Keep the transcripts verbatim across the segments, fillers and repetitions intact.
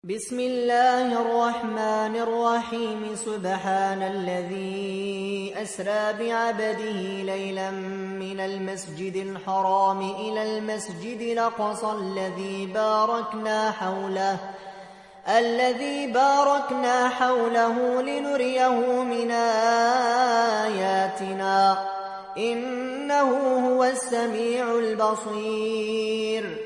بسم الله الرحمن الرحيم سبحان الذي أسرى بعبده ليلا من المسجد الحرام إلى المسجد الأقصى الذي باركنا حوله الذي باركنا حوله لنريه من آياتنا إنه هو السميع البصير.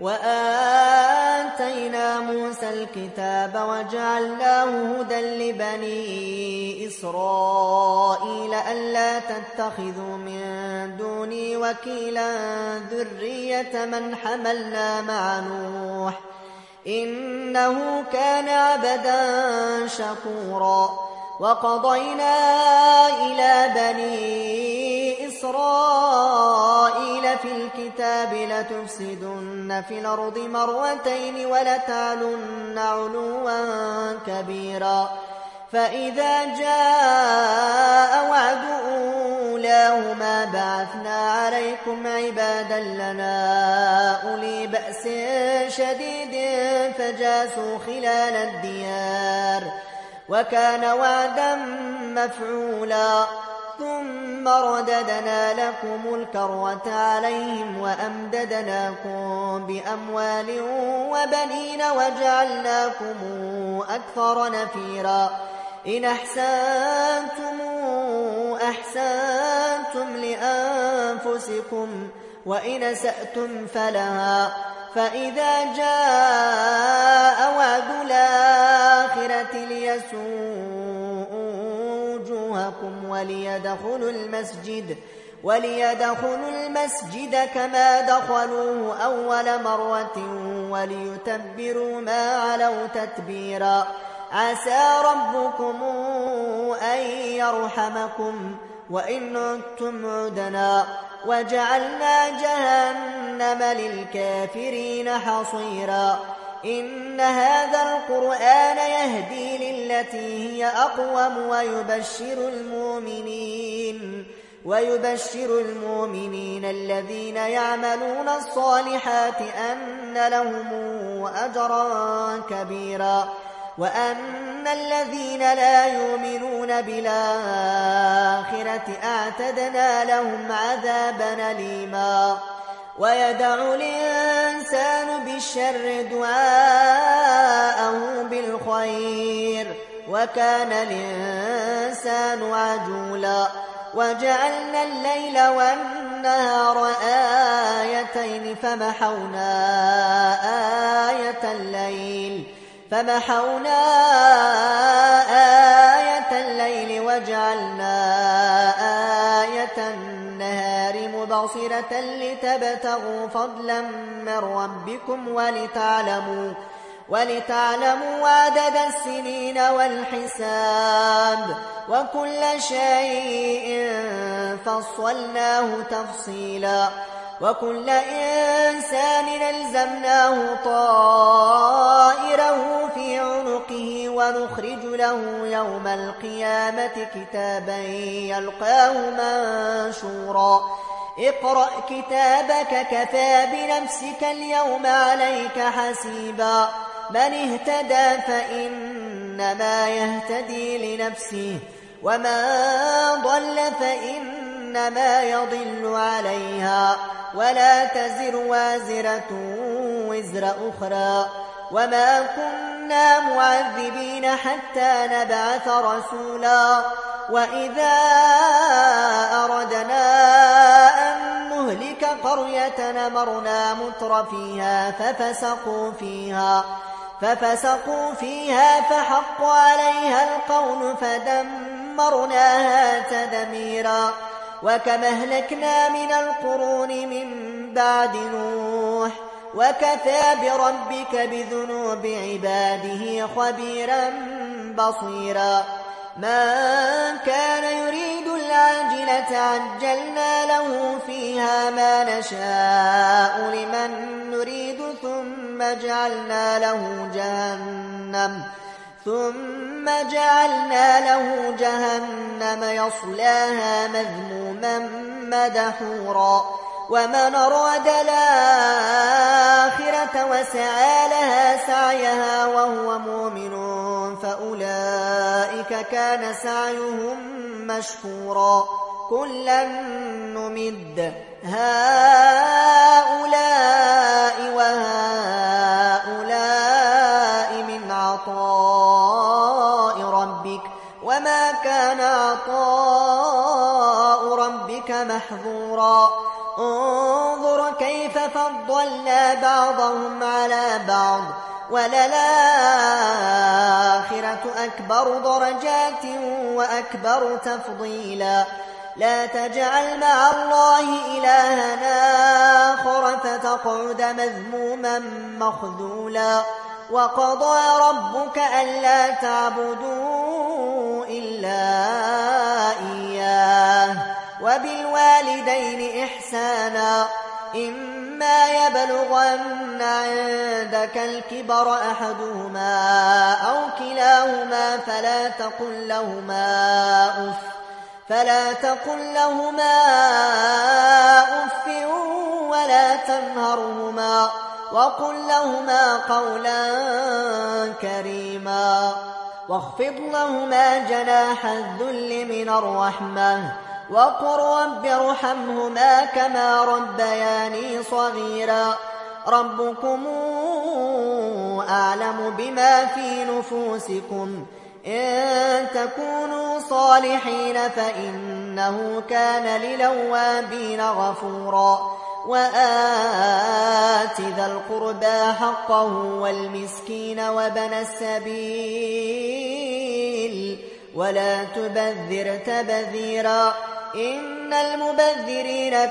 وآتينا موسى الكتاب وجعلناه هدى لبني إسرائيل ألا تتخذوا من دوني وكيلا ذرية من حملنا مع نوح إنه كان عبدا شكورا. وقضينا إلى بني إسرائيل في الكتاب لتفسدن في الأرض مرتين ولتعلن علوا كبيرا. فإذا جاء وعد أولاهما بعثنا عليكم عبادا لنا أولي بأس شديد فجاسوا خلال الديار وكان وعدا مفعولا. ثم رددنا لكم الكرة عليهم وأمددناكم بأموال وبنين وجعلناكم أكثر نفيرا. إن أحسنتم أحسنتم لأنفسكم وإن أسأتم فلها. فإذا جاء وعد الآخرة ليسوءوا وجوهكم وليدخلوا المسجد وليدخلوا المسجد كما دخلوه أول مرة وليتبروا ما علوا تتبيرا. عسى ربكم أن يرحمكم وإن عدتم عدنا وجعلنا جهنم للكافرين حصيرا. إن هذا القرآن يهدي للتي هي أقوم ويبشر المؤمنين ويبشر المؤمنين الذين يعملون الصالحات أن لهم أجرا كبيرا وأن الذين لا يؤمنون بالآخرة أعتدنا لهم عذابا أليما. ويدع الإنسان بالشر دعاءه بالخير وكان الإنسان عجولا. وجعلنا الليل والنهار آيتين فمحونا آية الليل فمحونا آية الليل وجعلنا آية النهار مبصرة لتبتغوا فضلا من ربكم ولتعلموا ولتعلموا عدد السنين والحساب وكل شيء فصلناه تفصيلا. وكل إنسان ألزمناه طائره في عنقه ونخرج له يوم القيامة كتابا يلقاه منشورا. اقرأ كتابك كفى بنفسك اليوم عليك حسيبا. من اهتدى فإنما يهتدي لنفسه ومن ضل فإنما يضل عليها ولا تزر وازرة وزر أخرى. وما كنا معذبين حتى نبعث رسولا. وإذا أردنا أن نهلك قرية أمرنا متر فيها ففسقوا فيها ففسقوا فيها فحق عليها القول فدمرناها تدميرا. وكم أهلكنا من القرون من بعد نوح وكفى بربك بذنوب عباده خبيرا بصيرا. من كان يريد العاجلة عجلنا له فيها ما نشاء لمن نريد ثم جعلنا له جهنم ثم جعلنا له جهنم يصلاها مذموما مدحورا. ومن أراد الآخرة وسعى لها سعيها وهو مؤمن فأولئك كان سعيهم مشكورا كلا نمد هؤلاء وهؤلاء من عطاء ربك وما كان عطاء ربك محظورا انظر كيف فضلنا بعضهم على بعض وللآخرة أكبر درجات وأكبر تفضيلا لا تجعل مع الله إلها آخر فتقعد مذموما مخذولا وقضى ربك ألا تعبدوا إلا إياه وبالوالدين إحسانا إما يبلغن عندك الكبر أحدهما أو كلاهما فلا تقل لهما أف فلا تقل لهما أف ولا تنهرهما وقل لهما قولا كريما واخفض لهما جناح الذل من الرحمة وقل رب ارحمهما كما ربياني صغيرا ربكم أعلم بما في نفوسكم إن تكونوا صالحين فإنه كان للوابين غفورا وآت ذا القربى حقه والمسكين وابن السبيل ولا تبذر تبذيرا إن المبذرين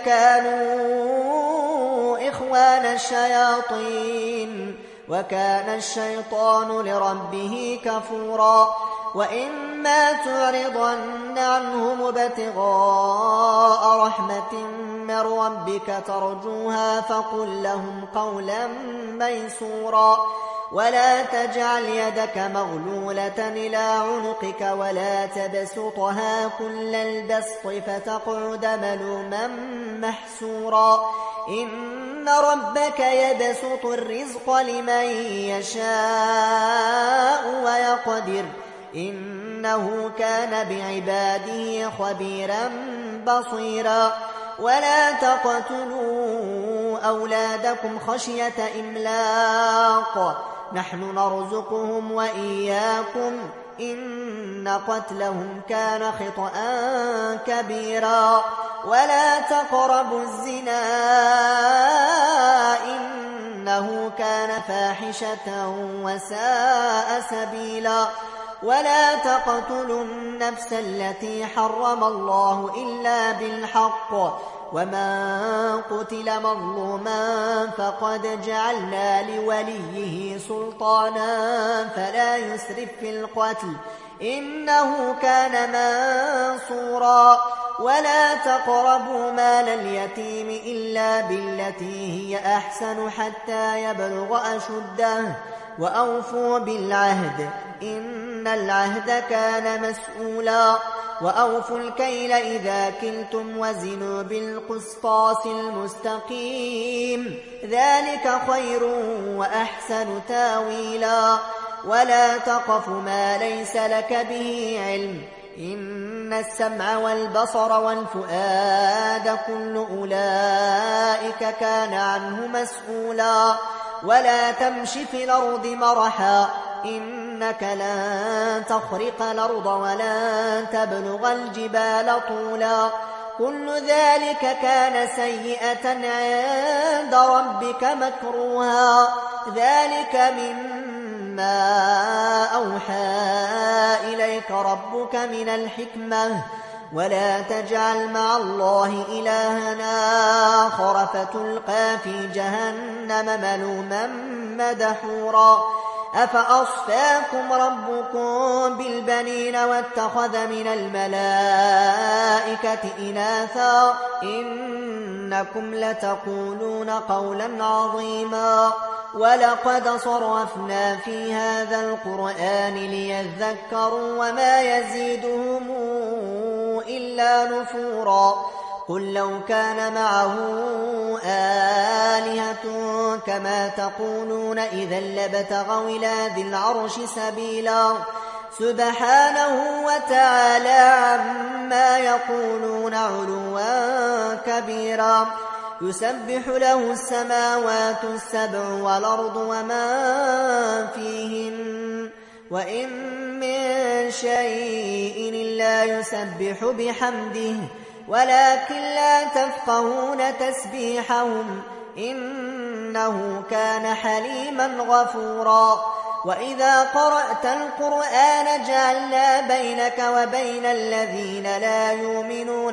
كانوا إخوان الشياطين وكان الشيطان لربه كفورا وإما تعرضن عنهم ابتغاء رحمة من ربك ترجوها فقل لهم قولا ميسورا ولا تجعل يدك مغلولة إلى عنقك ولا تبسطها كل البسط فتقعد ملوما محسورا إن ربك يبسط الرزق لمن يشاء ويقدر إنه كان بعباده خبيرا بصيرا ولا تقتلوا أولادكم خشية إملاق نحن نرزقهم وإياكم إن قتلهم كان خطأ كبيرا ولا تقربوا الزنا إنه كان فاحشة وساء سبيلا ولا تقتلوا النفس التي حرم الله إلا بالحق ومن قتل مظلوما فقد جعلنا لوليه سلطانا فلا يسرف في القتل إنه كان منصورا ولا تقربوا مال اليتيم إلا بالتي هي أحسن حتى يبلغ أشده وأوفوا بالعهد إن العهد كان مسؤولا وأوفوا الكيل إذا كلتم وزنوا بالقسطاس المستقيم ذلك خير وأحسن تاويلا ولا تقف ما ليس لك به علم إن السمع والبصر والفؤاد كل أولئك كان عنه مسؤولا ولا تمش في الأرض مرحا إنك لن تخرق الأرض ولن تبلغ الجبال طولا كل ذلك كان سيئة عند ربك مكروها ذلك مما أوحى إليك ربك من الحكمة ولا تجعل مع الله إلها آخر فتلقى في جهنم ملوما مدحورا أفأصفاكم ربكم بالبنين واتخذ من الملائكة إناثا إنكم لتقولون قولا عظيما ولقد صرفنا في هذا القرآن ليذكروا وما يزيدهم إلا نفورا قل لو كان معه آلهة كما تقولون إذا لابتغوا إلى ذي العرش سبيلا سبحانه وتعالى عما يقولون علوا كبيرا يسبح له السماوات السبع والأرض وما فيهن وإن من شيء إلا يسبح بحمده ولكن لا تفقهون تسبيحهم إنه كان حليما غفورا وإذا قرأت القرآن جعلنا بينك وبين الذين لا يؤمنون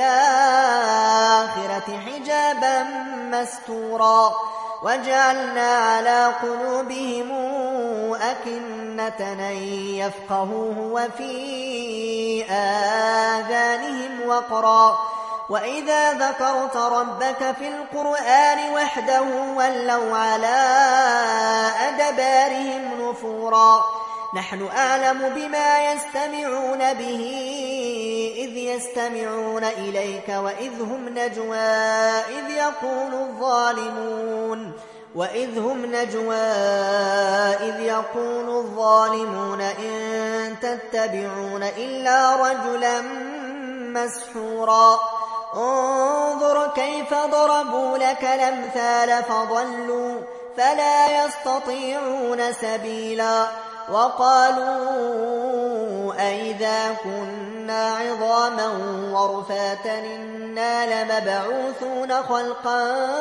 بالآخرة حجابا مستورا وجعلنا على قلوبهم أكنة أن يفقهوه وفي آذانهم وقرا وإذا ذكرت ربك في القرآن وحده ولوا على أدبارهم نفورا نحن أعلم بما يستمعون به إذ يستمعون إليك وإذ هم نجوى إذ يقول الظالمون وإذ هم نجوى إذ يقول الظالمون إن تتبعون إلا رجلا مسحورا انظر كيف ضربوا لك الأمثال فضلوا فلا يستطيعون سبيلا وقالوا أئذا كنا عظاما ورفاتا إنا لمبعوثون خلقا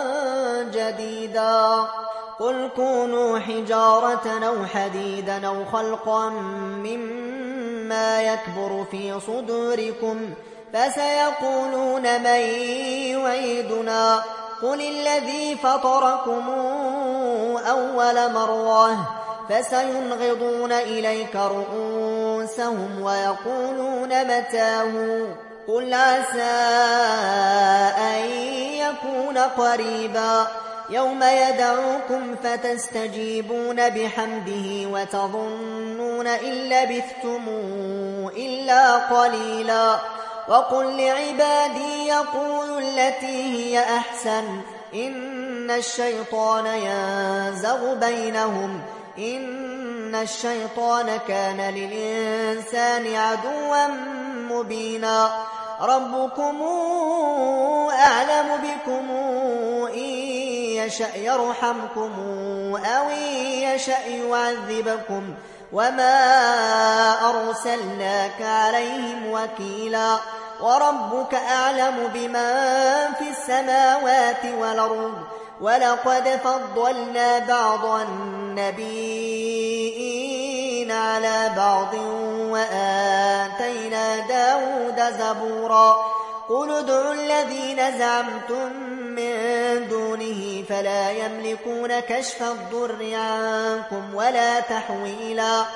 جديدا قل كونوا حجارة أو حديدا أو خلقا مما يكبر في صدوركم فسيقولون من يعيدنا قل الذي فطركم أول مرة فسينغضون إليك رؤوسهم ويقولون متاه قل عسى أن يكون قريبا يوم يدعوكم فتستجيبون بحمده وتظنون إن لبثتم إلا قليلا وقل لعبادي يقولوا التي هي أحسن إن الشيطان ينزغ بينهم إن الشيطان كان للإنسان عدوا مبينا ربكم أعلم بكم إن يشأ يرحمكم أو إن يشأ يعذبكم وما أرسلناك عليهم وكيلا وربك أعلم بمن في السماوات والأرض ولقد فضلنا بعض النبيين على بعض وآتينا داود زبورا قل ادعوا الذين زعمتم من دونه فلا يملكون كشف الضر عنكم ولا تحويلا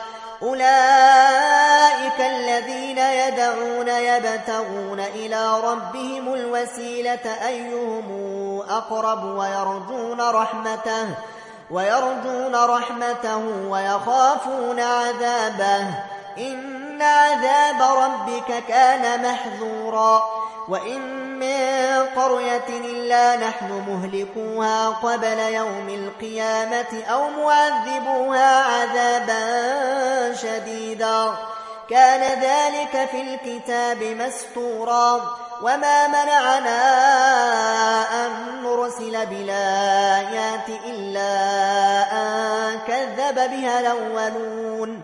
أولئك الذين يدعون يبتغون إلى ربهم الوسيلة أيهم أقرب ويرجون رحمته ويرجون رحمته ويخافون عذابه إن عذاب ربك كان محذورا وإن من قرية إلا نحن مهلكوها قبل يوم القيامة أو معذبوها عذابا شديدا كان ذلك في الكتاب مسطورا وما منعنا أن نرسل بالآيات إلا أن كذب بها الأولون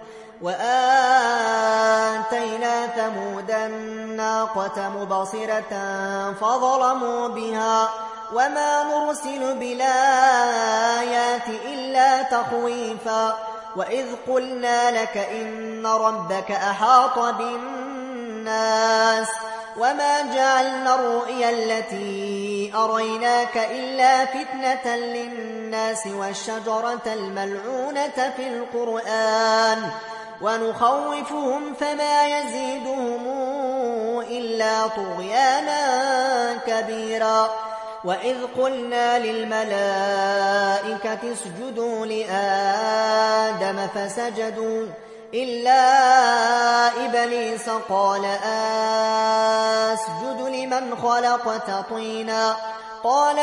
وآتينا ثمود الناقة مبصرة فظلموا بها وما نرسل بالآيات إلا تخويفا وإذ قلنا لك إن ربك أحاط بالناس وما جعلنا الرؤيا التي أريناك إلا فتنة للناس والشجرة الملعونة في القرآن ونخوفهم فما يزيدهم إلا طغيانا كبيرا وإذ قلنا للملائكة اسجدوا لآدم فسجدوا إلا إبليس قال أسجد لمن خلقت طينا قال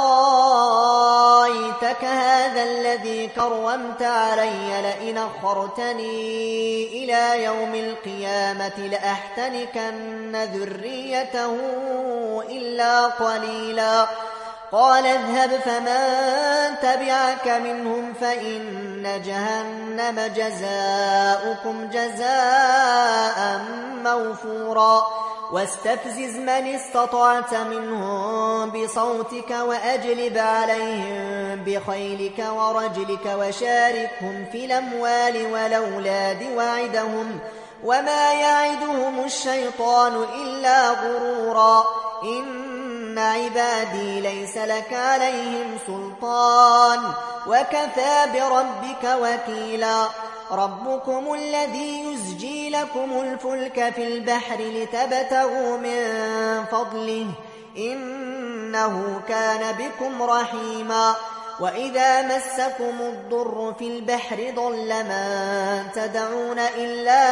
أرايتك هذا الذي كرمت علي لئن أخرتني إلى يوم القيامة لأحتنكن ذريته إلا قليلا قال اذهب فمن تبعك منهم فإن جهنم جزاؤكم جزاء موفورا واستفزز من استطعت منهم بصوتك وأجلب عليهم بخيلك ورجلك وشاركهم في الأموال والأولاد وعدهم وما يعدهم الشيطان إلا غرورا إن عبادي ليس لك عليهم سلطان وكفى بربك وكيلا ربكم الذي يزجي لكم الفلك في البحر لتبتغوا من فضله إنه كان بكم رحيما وإذا مسكم الضر في البحر ضل من تدعون إلا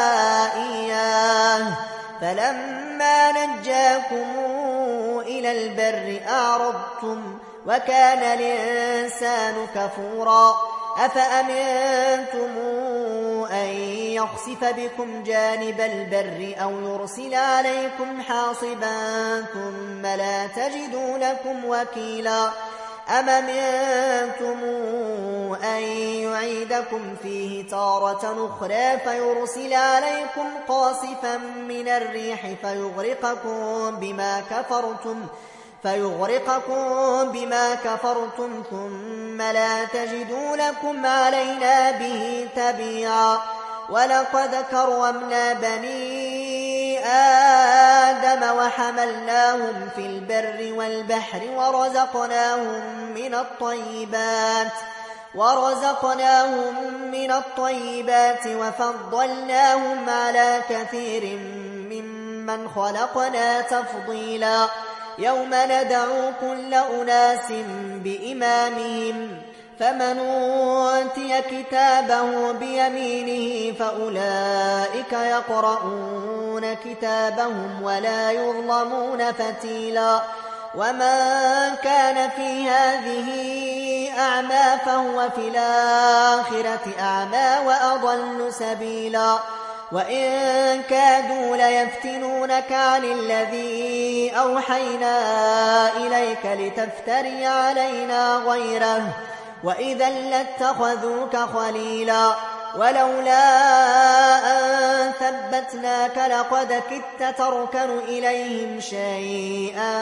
إياه فلما نجاكم إلى البر أعرضتم وكان الإنسان كفورا أفأمنتم أن يخسف بكم جانب البر أو يرسل عليكم حاصبا ثم لا تجدوا لكم وكيلا أم أمنتم أن يعيدكم فيه تارة أخرى فيرسل عليكم قاصفا من الريح فيغرقكم بما كفرتم فيغرقكم بما كفرتم ثم لا تجدوا لكم علينا به تبيعا ولقد كرمنا بني آدم وحملناهم في البر والبحر ورزقناهم من الطيبات ورزقناهم من الطيبات وفضلناهم على كثير ممن خلقنا تفضيلا يوم ندعو كل أناس بإمامهم فمن أوتي كتابه بيمينه فأولئك يقرؤون كتابهم ولا يظلمون فتيلا ومن كان في هذه أعمى فهو في الآخرة أعمى وأضل سبيلا وإن كادوا ليفتنونك عن الذي أوحينا إليك لتفتري علينا غيره وإذا لاتخذوك خليلا ولولا أن ثبتناك لقد كدت تركن إليهم شيئا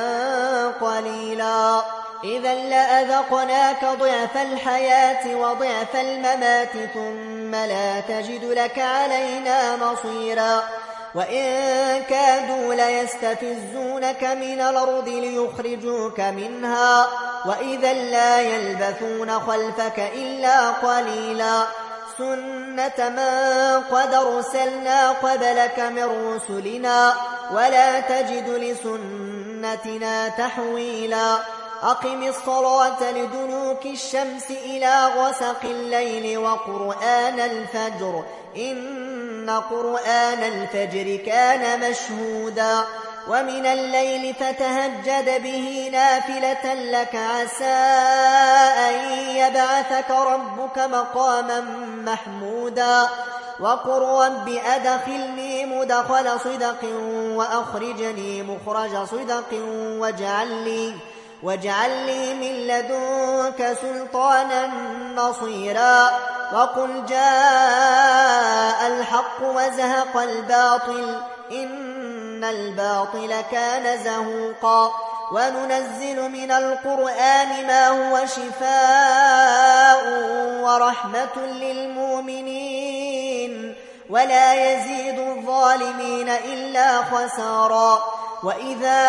قليلا إذا لأذقناك ضعف الحياة وضعف الممات ثم لا تجد لك علينا نصيرا وإن كادوا ليستفزونك من الأرض ليخرجوك منها وإذا لا يلبثون خلفك إلا قليلا سنة من قد أرسلنا قبلك من رسلنا ولا تجد لسنتنا تحويلا أقم الصلاة لدنوك الشمس إلى غسق الليل وقرآن الفجر إن قرآن الفجر كان مشهودا ومن الليل فتهجد به نافلة لك عسى أن يبعثك ربك مقاما محمودا وقل رب أدخلني مدخل صدق وأخرجني مخرج صدق واجعل لي واجعل لي من لدنك سلطانا نصيرا وقل جاء الحق وزهق الباطل إن الباطل كان زهوقا وننزل من القرآن ما هو شفاء ورحمة للمؤمنين ولا يزيد الظالمين إلا خسارا وإذا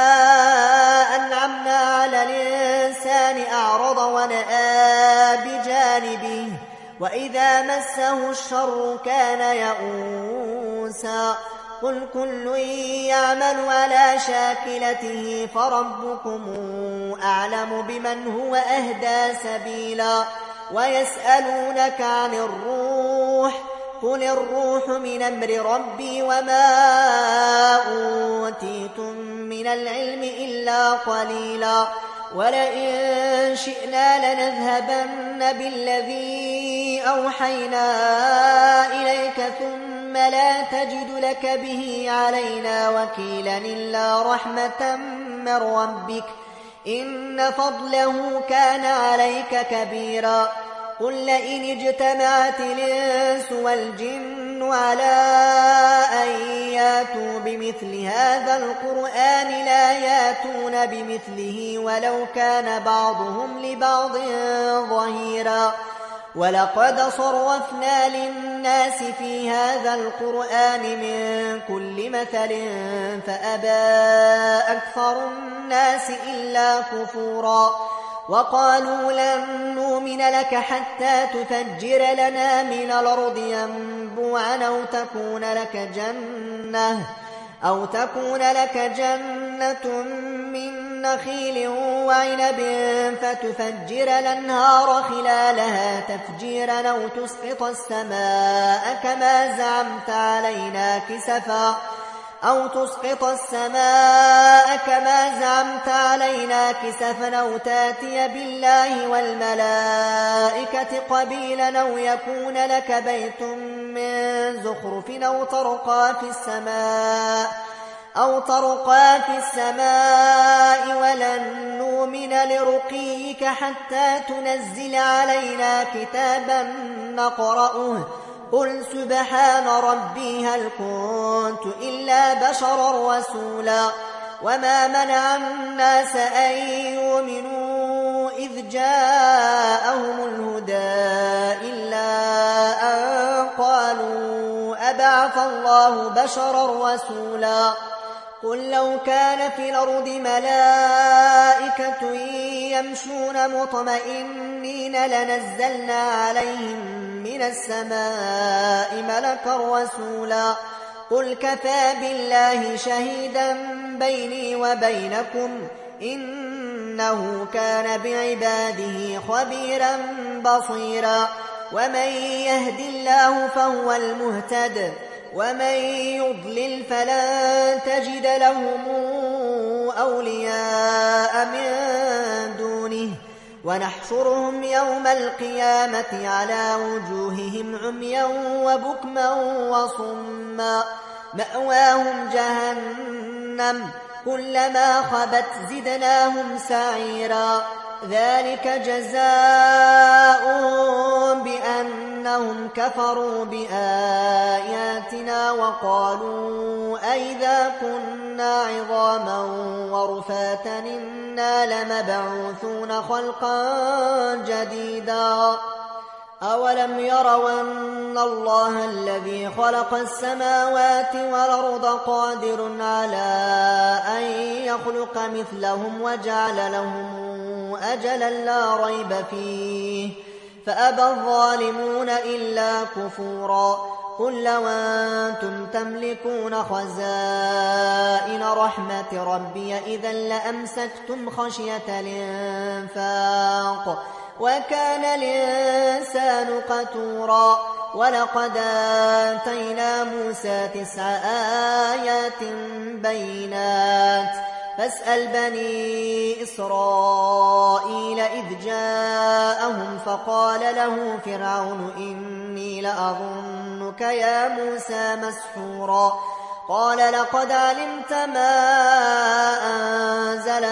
أنعمنا على الإنسان أعرض ونأى بجانبه وإذا مسه الشر كان يئوسا قل كل يعمل على شاكلته فربكم أعلم بمن هو أهدى سبيلا ويسألونك عن الروح قل الروح من أمر ربي وما أوتيتم من العلم إلا قليلا ولئن شئنا لنذهبن بالذي أوحينا إليك ثم لا تجد لك به علينا وكيلا إلا رحمة من ربك إن فضله كان عليك كبيرا قل لئن اجتمعت الإنس والجن على أن ياتوا بمثل هذا القرآن لا ياتون بمثله ولو كان بعضهم لبعض ظهيرا ولقد صرفنا للناس في هذا القرآن من كل مثل فأبى أكثر الناس إلا كفورا وقالوا لن نؤمن لك حتى تفجر لنا من الأرض ينبوعا أو تكون لك جنة أو تكون لك جنة من نخيل وعنب فتفجر الأنهار خلالها تفجيرا أو تسقط السماء كما زعمت علينا كسفا أو تسقط السماء كما زعمت علينا كسفا أو تاتي بالله والملائكة قبيلا أو يكون لك بيت من زخرف أو ترقى في السماء أو ترقى في السماء ولن نؤمن لرقيك حتى تنزل علينا كتابا نقرأه قل سبحان ربي هل كنت إلا بشرا رسولا وما منع الناس أن يؤمنوا إذ جاءهم الهدى إلا أن قالوا أبعث الله بشرا رسولا قل لو كان في الأرض ملائكة يمشون مطمئنين لنزلنا عليهم من السماء ملكا رسولا قل كفى بالله شهيدا بيني وبينكم إنه كان بعباده خبيرا بصيرا ومن يهد الله فهو المهتد ومن يضلل فلن تجد لهم أولياء من دونه ونحشرهم يوم القيامة على وجوههم عميا وبكما وصما مأواهم جهنم كلما خبت زدناهم سعيرا ذلك جزاؤهم بأنهم كفروا بآياتنا وقالوا أئذا كنا عظاما ورفاتا إنا لمبعوثون خلقا جديدا أولم يروا أن الله الذي خلق السماوات والأرض قادر على أن يخلق مثلهم وجعل لهم أجلا لا ريب فيه فأبى الظالمون إلا كفورا قل لو أنتم تملكون خزائن رحمة ربي إذا لأمسكتم خشية الإنفاق وكان الإنسان قتورا ولقد آتينا موسى تسع آيات بينات فاسأل بني إسرائيل إذ جاءهم فقال له فرعون إني لأظنك يا موسى مسحورا قال لقد علمت ما أنزل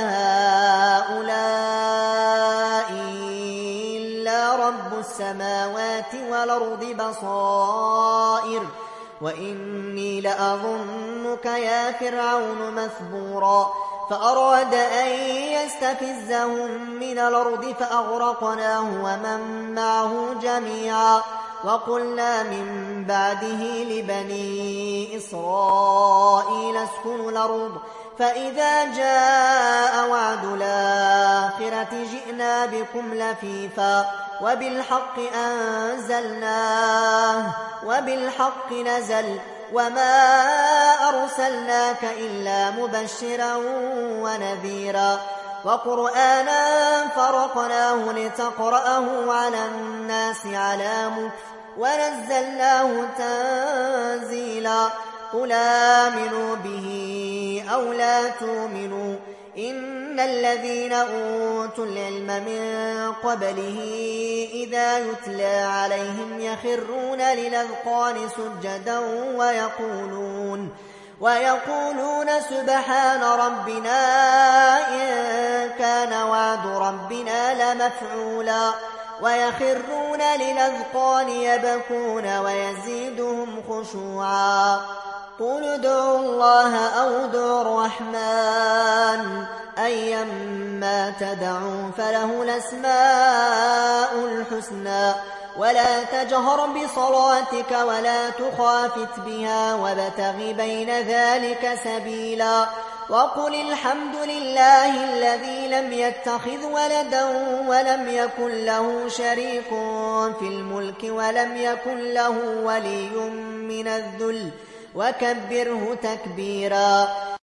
هؤلاء إلا رب السماوات والأرض بصائر وإني لأظنك يا فرعون مثبورا فأراد أن يستفزهم من الأرض فأغرقناه ومن معه جميعا وقلنا من بعده لبني إسرائيل اسكنوا الأرض فإذا جاء وعد الآخرة جئنا بكم لفيفا وبالحق أنزلناه وبالحق نزل وما أرسلناك إلا مبشرا ونذيرا وقرآنا فرقناه لتقرأه على الناس على مكث ونزلناه تنزيلا قل آمنوا به أو لا تؤمنوا إن الذين أوتوا العلم من قبله إذا يتلى عليهم يخرون للأذقان سجدا ويقولون ويقولون سبحان ربنا إن كان وعد ربنا لمفعولا ويخرون للأذقان يبكون ويزيدهم خشوعا قل ادعوا الله أو ادعوا الرحمن أيما تدعوا فله الأسماء الحسنى ولا تجهر بصلاتك ولا تخافت بها وابتغ بين ذلك سبيلا وقل الحمد لله الذي لم يتخذ ولدا ولم يكن له شريك في الملك ولم يكن له ولي من الذل وكبره تكبيرا